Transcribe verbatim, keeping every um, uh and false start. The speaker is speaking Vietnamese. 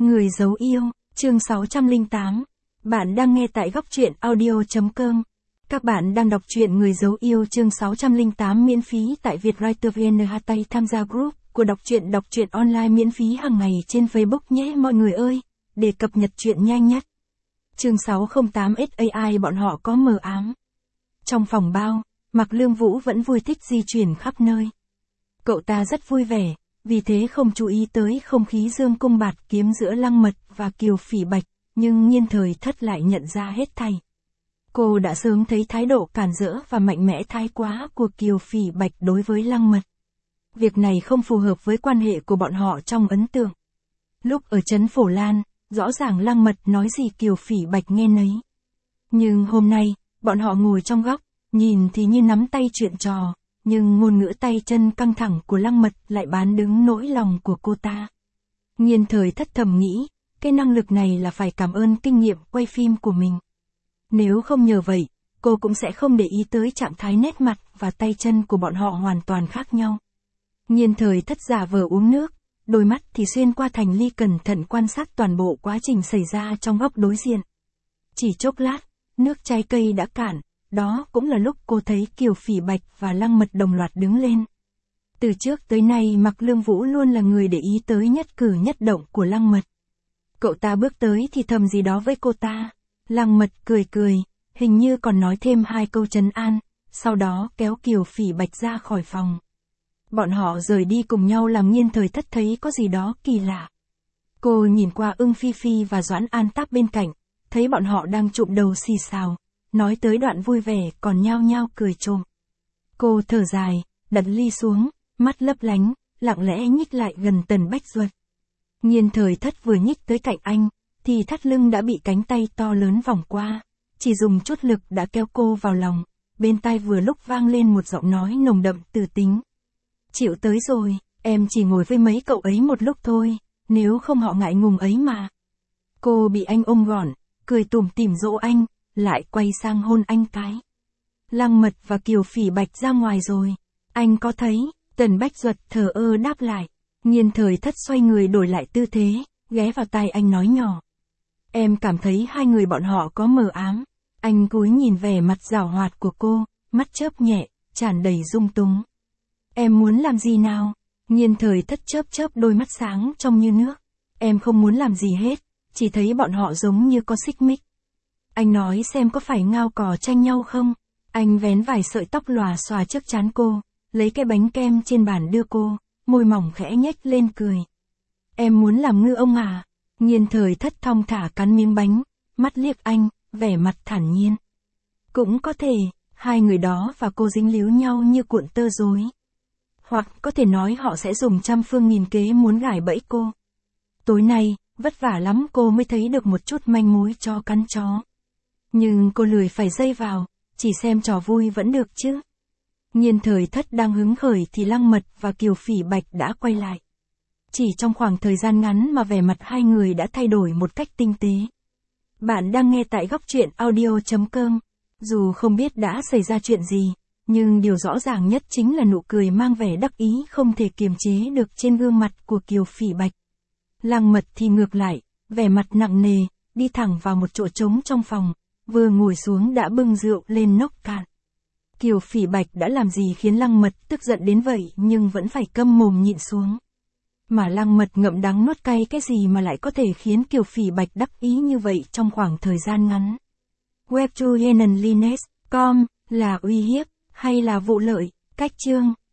Người giấu yêu, chương sáu trăm lẻ tám. Bạn đang nghe tại góc truyện audio.com. Các bạn đang đọc truyện Người giấu yêu chương sáu trăm lẻ tám miễn phí tại Vietwriter vê en. Hãy tham gia group của đọc truyện đọc truyện online miễn phí hàng ngày trên Facebook nhé mọi người ơi, để cập nhật truyện nhanh nhất. Chương sáu không tám ét a i bọn họ có mờ ám. Trong phòng bao, Mạc Lương Vũ vẫn vui thích di chuyển khắp nơi. Cậu ta rất vui vẻ, vì thế không chú ý tới không khí dương cung bạt kiếm giữa Lăng Mật và Kiều Phỉ Bạch, nhưng Nhiên Thời Thất lại nhận ra hết thảy. Cô đã sớm thấy thái độ cản rỡ và mạnh mẽ thái quá của Kiều Phỉ Bạch đối với Lăng Mật. Việc này không phù hợp với quan hệ của bọn họ trong ấn tượng. Lúc ở trấn Phổ Lan, rõ ràng Lăng Mật nói gì Kiều Phỉ Bạch nghe nấy. Nhưng hôm nay, bọn họ ngồi trong góc, nhìn thì như nắm tay chuyện trò, nhưng ngôn ngữ tay chân căng thẳng của Lăng Mật lại bán đứng nỗi lòng của cô ta. Nhiên Thời Thất thầm nghĩ, cái năng lực này là phải cảm ơn kinh nghiệm quay phim của mình. Nếu không nhờ vậy, cô cũng sẽ không để ý tới trạng thái nét mặt và tay chân của bọn họ hoàn toàn khác nhau. Nhiên Thời Thất giả vờ uống nước, đôi mắt thì xuyên qua thành ly cẩn thận quan sát toàn bộ quá trình xảy ra trong góc đối diện. Chỉ chốc lát, nước trái cây đã cạn, đó cũng là lúc cô thấy Kiều Phỉ Bạch và Lăng Mật đồng loạt đứng lên. Từ trước tới nay Mạc Lương Vũ luôn là người để ý tới nhất cử nhất động của Lăng Mật. Cậu ta bước tới thì thầm gì đó với cô ta. Lăng Mật cười cười, hình như còn nói thêm hai câu trấn an, sau đó kéo Kiều Phỉ Bạch ra khỏi phòng. Bọn họ rời đi cùng nhau làm Nhiên Thời Thất thấy có gì đó kỳ lạ. Cô nhìn qua Ưng Phi Phi và Doãn An Táp bên cạnh, thấy bọn họ đang chụm đầu xì xào, nói tới đoạn vui vẻ còn nhao nhao cười trộm. Cô thở dài, đặt ly xuống, mắt lấp lánh, lặng lẽ nhích lại gần Tần Bách Duật. Nhiên Thời Thất vừa nhích tới cạnh anh, thì thắt lưng đã bị cánh tay to lớn vòng qua, chỉ dùng chút lực đã kéo cô vào lòng, bên tai vừa lúc vang lên một giọng nói nồng đậm từ tính. Chịu tới rồi, em chỉ ngồi với mấy cậu ấy một lúc thôi, nếu không họ ngại ngùng ấy mà. Cô bị anh ôm gọn, cười tủm tỉm dỗ anh, lại quay sang hôn anh cái. Lăng Mật và Kiều Phỉ Bạch ra ngoài rồi, anh có thấy? Tần Bách Duật thờ ơ đáp lại. Nhiên Thời Thất xoay người đổi lại tư thế, ghé vào tai anh nói nhỏ. Em cảm thấy hai người bọn họ có mờ ám. Anh cúi nhìn vẻ mặt giảo hoạt của cô, mắt chớp nhẹ, tràn đầy dung túng. Em muốn làm gì nào? Nhiên Thời Thất chớp chớp đôi mắt sáng trong như nước. Em không muốn làm gì hết, chỉ thấy bọn họ giống như có xích mích. Anh nói xem có phải ngao cò tranh nhau không? Anh vén vài sợi tóc lòa xòa trước trán cô, lấy cái bánh kem trên bàn đưa cô, môi mỏng khẽ nhếch lên cười. Em muốn làm ngư ông à? Nhiên Thời Thất thong thả cắn miếng bánh, mắt liếc anh, vẻ mặt thản nhiên. Cũng có thể, hai người đó và cô dính líu nhau như cuộn tơ rối. Hoặc có thể nói họ sẽ dùng trăm phương nghìn kế muốn gài bẫy cô. Tối nay, vất vả lắm cô mới thấy được một chút manh mối cho cắn chó. Nhưng cô lười phải dây vào, chỉ xem trò vui vẫn được chứ. Nhiên Thời Thất đang hứng khởi thì Lăng Mật và Kiều Phỉ Bạch đã quay lại. Chỉ trong khoảng thời gian ngắn mà vẻ mặt hai người đã thay đổi một cách tinh tế. Bạn đang nghe tại góc truyện audio.com. Dù không biết đã xảy ra chuyện gì, nhưng điều rõ ràng nhất chính là nụ cười mang vẻ đắc ý không thể kiềm chế được trên gương mặt của Kiều Phỉ Bạch. Lăng Mật thì ngược lại, vẻ mặt nặng nề, đi thẳng vào một chỗ trống trong phòng, vừa ngồi xuống đã bưng rượu lên nốc cạn. Kiều Phỉ Bạch đã làm gì khiến Lăng Mật tức giận đến vậy nhưng vẫn phải câm mồm nhịn xuống. Mà Lăng Mật ngậm đắng nuốt cay cái gì mà lại có thể khiến Kiều Phỉ Bạch đắc ý như vậy trong khoảng thời gian ngắn. Web to Henan Linux chấm com là uy hiếp hay là vụ lợi? Cách chương